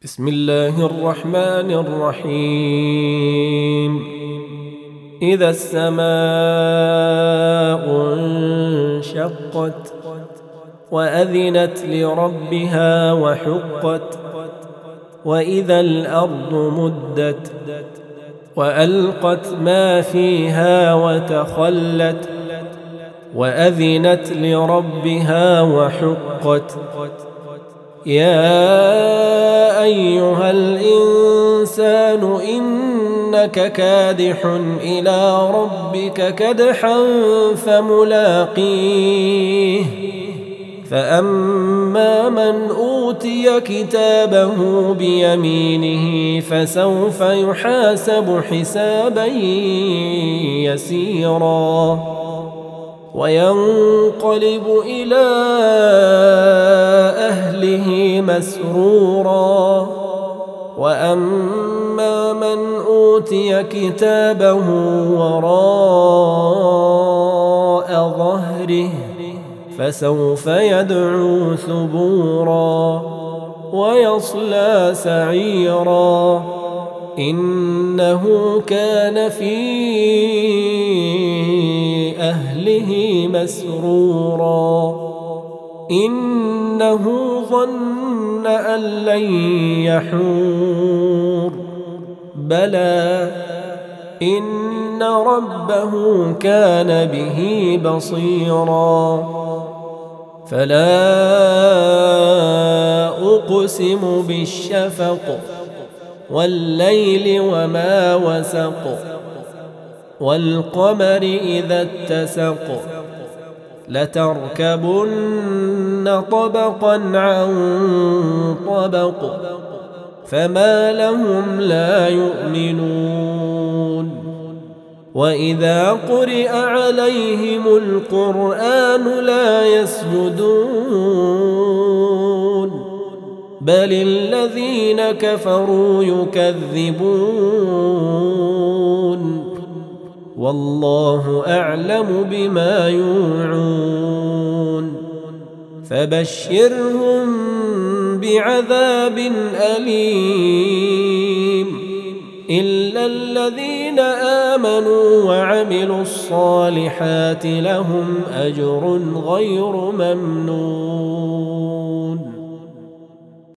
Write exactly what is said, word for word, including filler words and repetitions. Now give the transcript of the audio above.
بسم الله الرحمن الرحيم إذا السماء انشقت وأذنت لربها وحقت وإذا الأرض مدت وألقت ما فيها وتخلت وأذنت لربها وحقت يا أيها الإنسان إنك كادح إلى ربك كدحا فملاقيه فأما من أوتي كتابه بيمينه فسوف يحاسب حسابا يسيرا وينقلب إلى أهله مسرورا وأما من أوتي كتابه وراء ظهره فسوف يدعو ثبورا ويصلى سعيرا إنه كان في أهله مسرورا إنه ظن أن لن يحور بلى إن ربه كان به بصيرا فلا أقسم بالشفق والليل وما وسق والقمر إذا اتسق لتركبن طبقا عن طبق فما لهم لا يؤمنون وإذا قرئ عليهم القرآن لا يسجدون بل الذين كفروا يكذبون والله أعلم بما يوعون فبشرهم بعذاب أليم إلا الذين آمنوا وعملوا الصالحات لهم أجر غير ممنون.